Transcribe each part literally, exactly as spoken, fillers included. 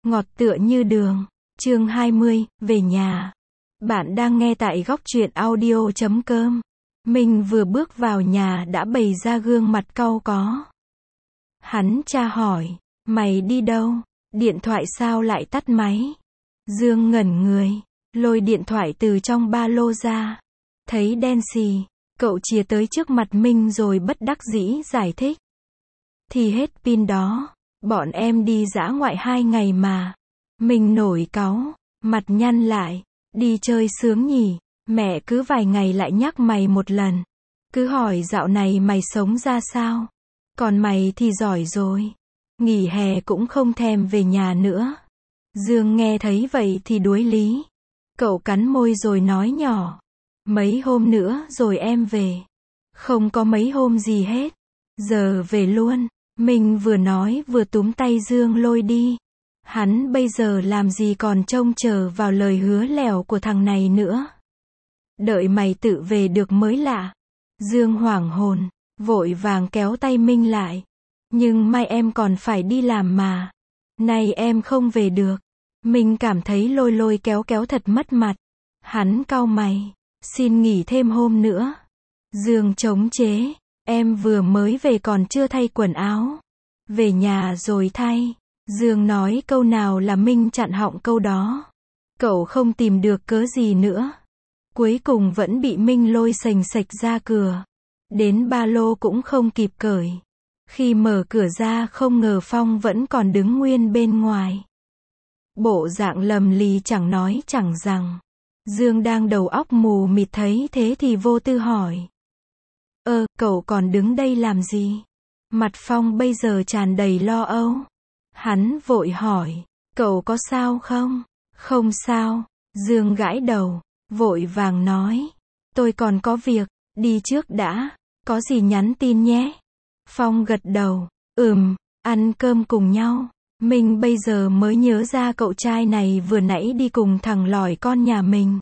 ngọt tựa như đường. Chương hai mươi, về nhà. Bạn đang nghe tại góc truyện audio chấm com. Mình vừa bước vào nhà đã bày ra gương mặt cau có. Hắn tra hỏi, mày đi đâu? Điện thoại sao lại tắt máy? Dương ngẩn người, lôi điện thoại từ trong ba lô ra. Thấy đen xì, cậu chìa tới trước mặt Minh rồi bất đắc dĩ giải thích. Thì hết pin đó, bọn em đi dã ngoại hai ngày mà. Mình nổi cáu, mặt nhăn lại, đi chơi sướng nhỉ, mẹ cứ vài ngày lại nhắc mày một lần. Cứ hỏi dạo này mày sống ra sao? Còn mày thì giỏi rồi. Nghỉ hè cũng không thèm về nhà nữa. Dương nghe thấy vậy thì đuối lý. Cậu cắn môi rồi nói nhỏ. Mấy hôm nữa rồi em về. Không có mấy hôm gì hết. Giờ về luôn. Mình vừa nói vừa túm tay Dương lôi đi. Hắn bây giờ làm gì còn trông chờ vào lời hứa lèo của thằng này nữa. Đợi mày tự về được mới lạ. Dương hoảng hồn, vội vàng kéo tay Minh lại. Nhưng mai em còn phải đi làm mà. Này em không về được. Minh cảm thấy lôi lôi kéo kéo thật mất mặt. Hắn cau mày, xin nghỉ thêm hôm nữa. Dương chống chế, em vừa mới về còn chưa thay quần áo. Về nhà rồi thay. Dương nói câu nào là Minh chặn họng câu đó. Cậu không tìm được cớ gì nữa. Cuối cùng vẫn bị Minh lôi sành sạch ra cửa. Đến ba lô cũng không kịp cởi. Khi mở cửa ra không ngờ Phong vẫn còn đứng nguyên bên ngoài. Bộ dạng lầm lì chẳng nói chẳng rằng. Dương đang đầu óc mù mịt thấy thế thì vô tư hỏi. Ơ, cậu còn đứng đây làm gì? Mặt Phong bây giờ tràn đầy lo âu. Hắn vội hỏi, cậu có sao không? Không sao. Dương gãi đầu, vội vàng nói. Tôi còn có việc, đi trước đã, có gì nhắn tin nhé. Phong gật đầu, ừm, ăn cơm cùng nhau. Mình bây giờ mới nhớ ra cậu trai này vừa nãy đi cùng thằng lỏi con nhà mình.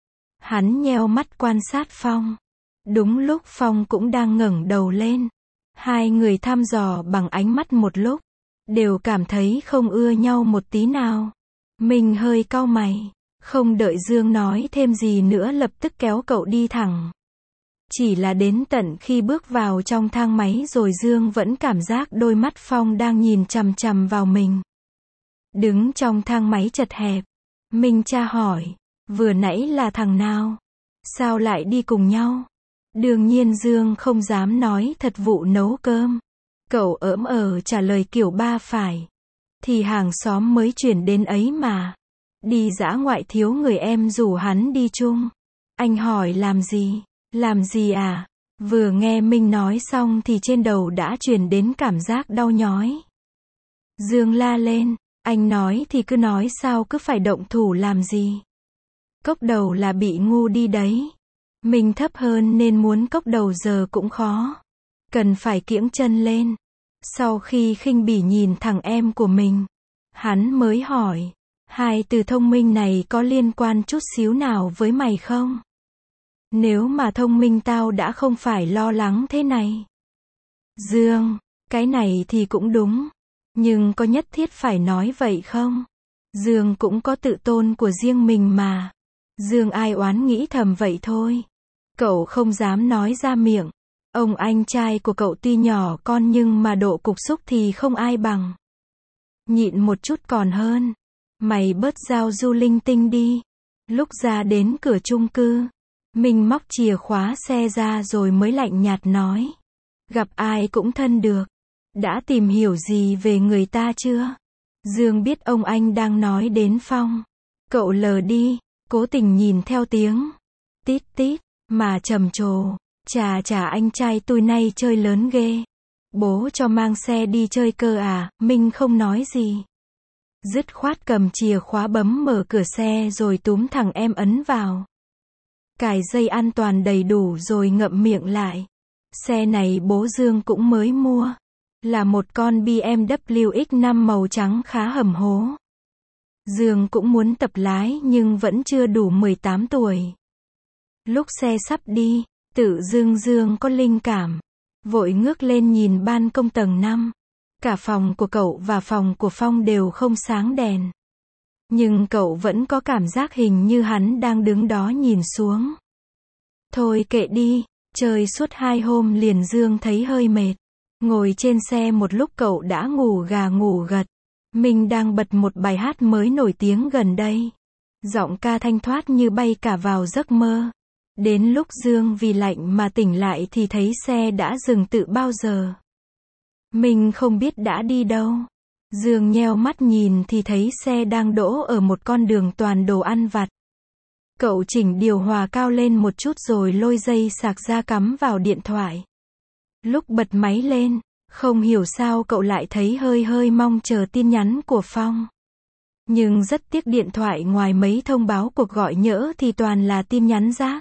Hắn nheo mắt quan sát Phong. Đúng lúc Phong cũng đang ngẩng đầu lên. Hai người thăm dò bằng ánh mắt một lúc. Đều cảm thấy không ưa nhau một tí nào. Mình hơi cau mày. Không đợi Dương nói thêm gì nữa lập tức kéo cậu đi thẳng. Chỉ là đến tận khi bước vào trong thang máy rồi Dương vẫn cảm giác đôi mắt Phong đang nhìn chằm chằm vào mình. Đứng trong thang máy chật hẹp. Minh tra hỏi. Vừa nãy là thằng nào? Sao lại đi cùng nhau? Đương nhiên Dương không dám nói thật vụ nấu cơm. Cậu ỡm ờ trả lời kiểu ba phải. Thì hàng xóm mới chuyển đến ấy mà. Đi dã ngoại thiếu người em rủ hắn đi chung. Anh hỏi làm gì? Làm gì à? Vừa nghe Minh nói xong thì trên đầu đã truyền đến cảm giác đau nhói. Dương la lên. Anh nói thì cứ nói sao cứ phải động thủ làm gì? Cốc đầu là bị ngu đi đấy. Mình thấp hơn nên muốn cốc đầu giờ cũng khó. Cần phải kiễng chân lên. Sau khi khinh bỉ nhìn thằng em của mình, hắn mới hỏi, hai từ thông minh này có liên quan chút xíu nào với mày không? Nếu mà thông minh tao đã không phải lo lắng thế này. Dương, cái này thì cũng đúng. Nhưng có nhất thiết phải nói vậy không? Dương cũng có tự tôn của riêng mình mà. Dương ai oán nghĩ thầm vậy thôi. Cậu không dám nói ra miệng. Ông anh trai của cậu tuy nhỏ con nhưng mà độ cục xúc thì không ai bằng. Nhịn một chút còn hơn. Mày bớt giao du linh tinh đi. Lúc ra đến cửa chung cư, mình móc chìa khóa xe ra rồi mới lạnh nhạt nói. Gặp ai cũng thân được. Đã tìm hiểu gì về người ta chưa? Dương biết ông anh đang nói đến Phong. Cậu lờ đi, cố tình nhìn theo tiếng. Tít tít, mà trầm trồ. Chà chà anh trai tôi nay chơi lớn ghê. Bố cho mang xe đi chơi cơ à? Minh không nói gì. Dứt khoát cầm chìa khóa bấm mở cửa xe rồi túm thằng em ấn vào. Cài dây an toàn đầy đủ rồi ngậm miệng lại. Xe này bố Dương cũng mới mua. Là một con bê em vê X năm màu trắng khá hầm hố. Dương cũng muốn tập lái nhưng vẫn chưa đủ mười tám tuổi. Lúc xe sắp đi, tự dưng Dương có linh cảm. Vội ngước lên nhìn ban công tầng năm. Cả phòng của cậu và phòng của Phong đều không sáng đèn. Nhưng cậu vẫn có cảm giác hình như hắn đang đứng đó nhìn xuống. Thôi kệ đi, chơi suốt hai hôm liền Dương thấy hơi mệt. Ngồi trên xe một lúc cậu đã ngủ gà ngủ gật. Mình đang bật một bài hát mới nổi tiếng gần đây. Giọng ca thanh thoát như bay cả vào giấc mơ. Đến lúc Dương vì lạnh mà tỉnh lại thì thấy xe đã dừng từ bao giờ. Mình không biết đã đi đâu. Dương nheo mắt nhìn thì thấy xe đang đỗ ở một con đường toàn đồ ăn vặt. Cậu chỉnh điều hòa cao lên một chút rồi lôi dây sạc ra cắm vào điện thoại. Lúc bật máy lên, không hiểu sao cậu lại thấy hơi hơi mong chờ tin nhắn của Phong. Nhưng rất tiếc điện thoại ngoài mấy thông báo cuộc gọi nhỡ thì toàn là tin nhắn rác.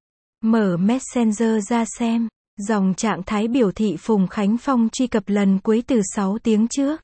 Mở Messenger ra xem, dòng trạng thái biểu thị Phùng Khánh Phong truy cập lần cuối từ sáu tiếng trước.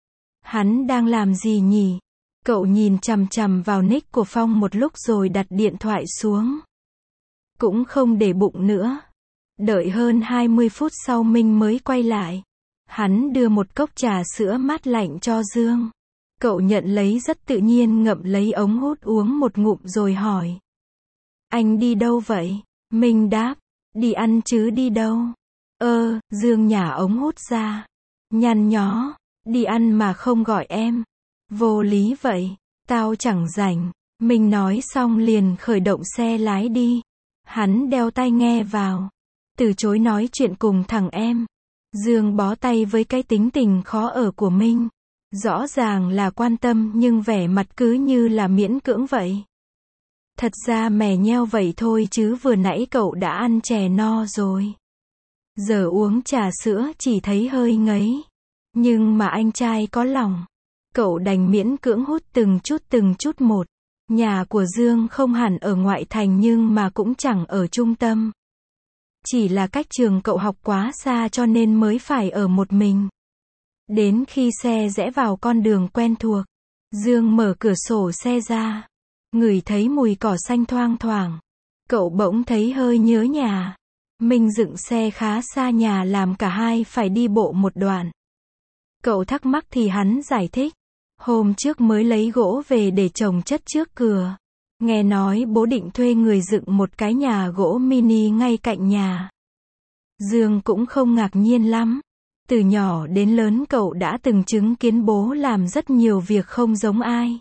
Hắn đang làm gì nhỉ? Cậu nhìn chằm chằm vào nick của Phong một lúc rồi đặt điện thoại xuống. Cũng không để bụng nữa. Đợi hơn hai mươi phút sau Minh mới quay lại. Hắn đưa một cốc trà sữa mát lạnh cho Dương. Cậu nhận lấy rất tự nhiên ngậm lấy ống hút uống một ngụm rồi hỏi. Anh đi đâu vậy? Minh đáp. Đi ăn chứ đi đâu? Ơ, Dương nhả ống hút ra. Nhăn nhó. Đi ăn mà không gọi em. Vô lý vậy. Tao chẳng rảnh. Minh nói xong liền khởi động xe lái đi. Hắn đeo tai nghe vào. Từ chối nói chuyện cùng thằng em. Dương bó tay với cái tính tình khó ở của Minh. Rõ ràng là quan tâm nhưng vẻ mặt cứ như là miễn cưỡng vậy. Thật ra mè nheo vậy thôi chứ vừa nãy cậu đã ăn chè no rồi. Giờ uống trà sữa chỉ thấy hơi ngấy. Nhưng mà anh trai có lòng. Cậu đành miễn cưỡng hút từng chút từng chút một. Nhà của Dương không hẳn ở ngoại thành nhưng mà cũng chẳng ở trung tâm. Chỉ là cách trường cậu học quá xa cho nên mới phải ở một mình. Đến khi xe rẽ vào con đường quen thuộc, Dương mở cửa sổ xe ra. Ngửi thấy mùi cỏ xanh thoang thoảng. Cậu bỗng thấy hơi nhớ nhà. Minh dựng xe khá xa nhà làm cả hai phải đi bộ một đoạn. Cậu thắc mắc thì hắn giải thích. Hôm trước mới lấy gỗ về để chồng chất trước cửa. Nghe nói bố định thuê người dựng một cái nhà gỗ mini ngay cạnh nhà. Dương cũng không ngạc nhiên lắm. Từ nhỏ đến lớn cậu đã từng chứng kiến bố làm rất nhiều việc không giống ai.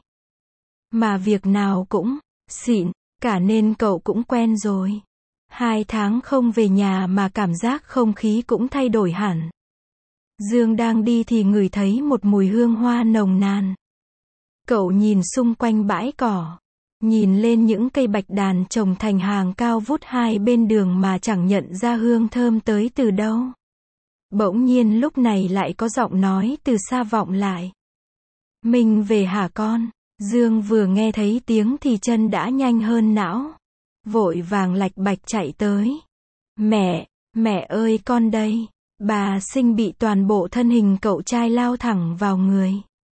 Mà việc nào cũng xịn, cả nên cậu cũng quen rồi. Hai tháng không về nhà mà cảm giác không khí cũng thay đổi hẳn. Dương đang đi thì ngửi thấy một mùi hương hoa nồng nàn. Cậu nhìn xung quanh bãi cỏ. Nhìn lên những cây bạch đàn trồng thành hàng cao vút hai bên đường mà chẳng nhận ra hương thơm tới từ đâu. Bỗng nhiên lúc này lại có giọng nói từ xa vọng lại. Mình về hả con? Dương vừa nghe thấy tiếng thì chân đã nhanh hơn não. Vội vàng lạch bạch chạy tới. Mẹ, mẹ ơi con đây. Bà Sinh bị toàn bộ thân hình cậu trai lao thẳng vào người.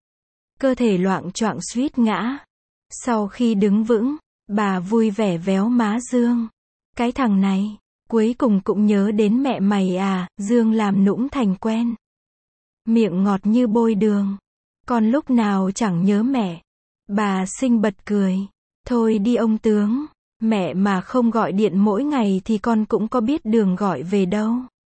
Cơ thể loạng choạng suýt ngã. Sau khi đứng vững, bà vui vẻ véo má Dương. Cái thằng này, cuối cùng cũng nhớ đến mẹ mày à, Dương làm nũng thành quen. Miệng ngọt như bôi đường. Con lúc nào chẳng nhớ mẹ. Bà Sinh bật cười. Thôi đi ông tướng, mẹ mà không gọi điện mỗi ngày thì con cũng có biết đường gọi về đâu.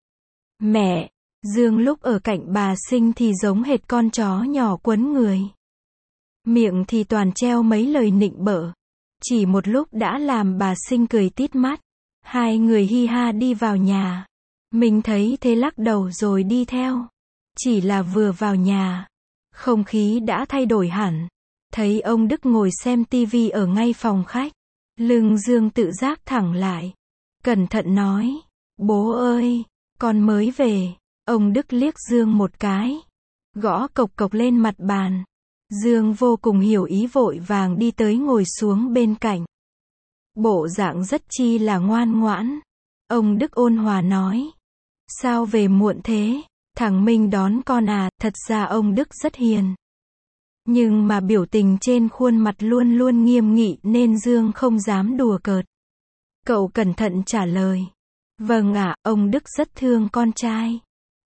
Mẹ, Dương lúc ở cạnh bà Sinh thì giống hệt con chó nhỏ quấn người. Miệng thì toàn treo mấy lời nịnh bợ. Chỉ một lúc đã làm bà Sinh cười tít mắt. Hai người hi ha đi vào nhà. Mình thấy thế lắc đầu rồi đi theo. Chỉ là vừa vào nhà, không khí đã thay đổi hẳn. Thấy ông Đức ngồi xem tivi ở ngay phòng khách. Lưng Dương tự giác thẳng lại. Cẩn thận nói. Bố ơi, con mới về. Ông Đức liếc Dương một cái. Gõ cộc cộc lên mặt bàn. Dương vô cùng hiểu ý vội vàng đi tới ngồi xuống bên cạnh. Bộ dạng rất chi là ngoan ngoãn. Ông Đức ôn hòa nói. Sao về muộn thế? Thằng Minh đón con à? Thật ra ông Đức rất hiền. Nhưng mà biểu tình trên khuôn mặt luôn luôn nghiêm nghị nên Dương không dám đùa cợt. Cậu cẩn thận trả lời. Vâng ạ, ông Đức rất thương con trai.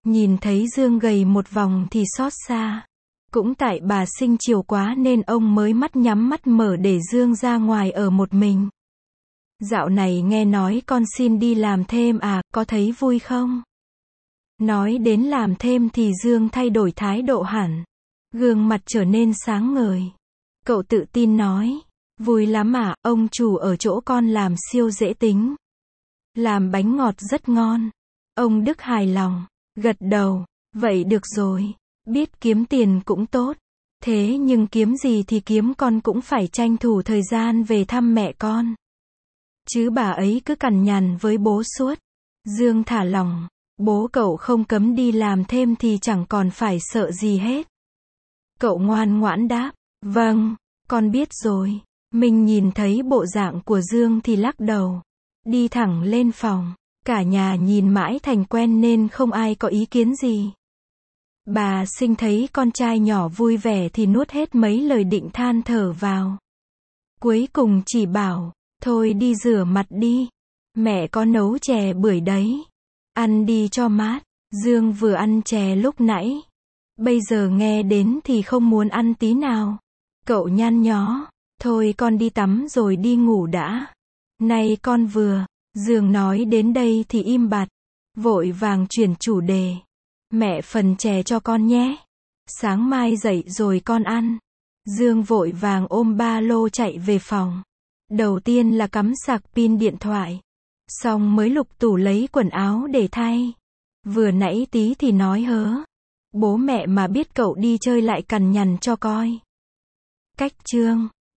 Nhìn thấy Dương gầy một vòng thì xót xa. Cũng tại bà sinh chiều quá nên ông mới mắt nhắm mắt mở để Dương ra ngoài ở một mình. Dạo này nghe nói con xin đi làm thêm à, có thấy vui không? Nói đến làm thêm thì Dương thay đổi thái độ hẳn. Gương mặt trở nên sáng ngời. Cậu tự tin nói. Vui lắm à, ông chủ ở chỗ con làm siêu dễ tính. Làm bánh ngọt rất ngon. Ông Đức hài lòng. Gật đầu. Vậy được rồi. Biết kiếm tiền cũng tốt. Thế nhưng kiếm gì thì kiếm, con cũng phải tranh thủ thời gian về thăm mẹ con. Chứ bà ấy cứ cằn nhằn với bố suốt. Dương thả lỏng. Bố cậu không cấm đi làm thêm thì chẳng còn phải sợ gì hết. Cậu ngoan ngoãn đáp. Vâng, con biết rồi. Mình nhìn thấy bộ dạng của Dương thì lắc đầu. Đi thẳng lên phòng. Cả nhà nhìn mãi thành quen nên không ai có ý kiến gì. Bà Sinh thấy con trai nhỏ vui vẻ thì nuốt hết mấy lời định than thở vào. Cuối cùng chỉ bảo, thôi đi rửa mặt đi. Mẹ có nấu chè bưởi đấy. Ăn đi cho mát. Dương vừa ăn chè lúc nãy. Bây giờ nghe đến thì không muốn ăn tí nào. Cậu nhăn nhó. Thôi con đi tắm rồi đi ngủ đã. Này con vừa. Dương nói đến đây thì im bặt. Vội vàng chuyển chủ đề. Mẹ phần chè cho con nhé. Sáng mai dậy rồi con ăn. Dương vội vàng ôm ba lô chạy về phòng. Đầu tiên là cắm sạc pin điện thoại. Xong mới lục tủ lấy quần áo để thay. Vừa nãy tí thì nói hớ. Bố mẹ mà biết cậu đi chơi lại cằn nhằn cho coi. Cách chương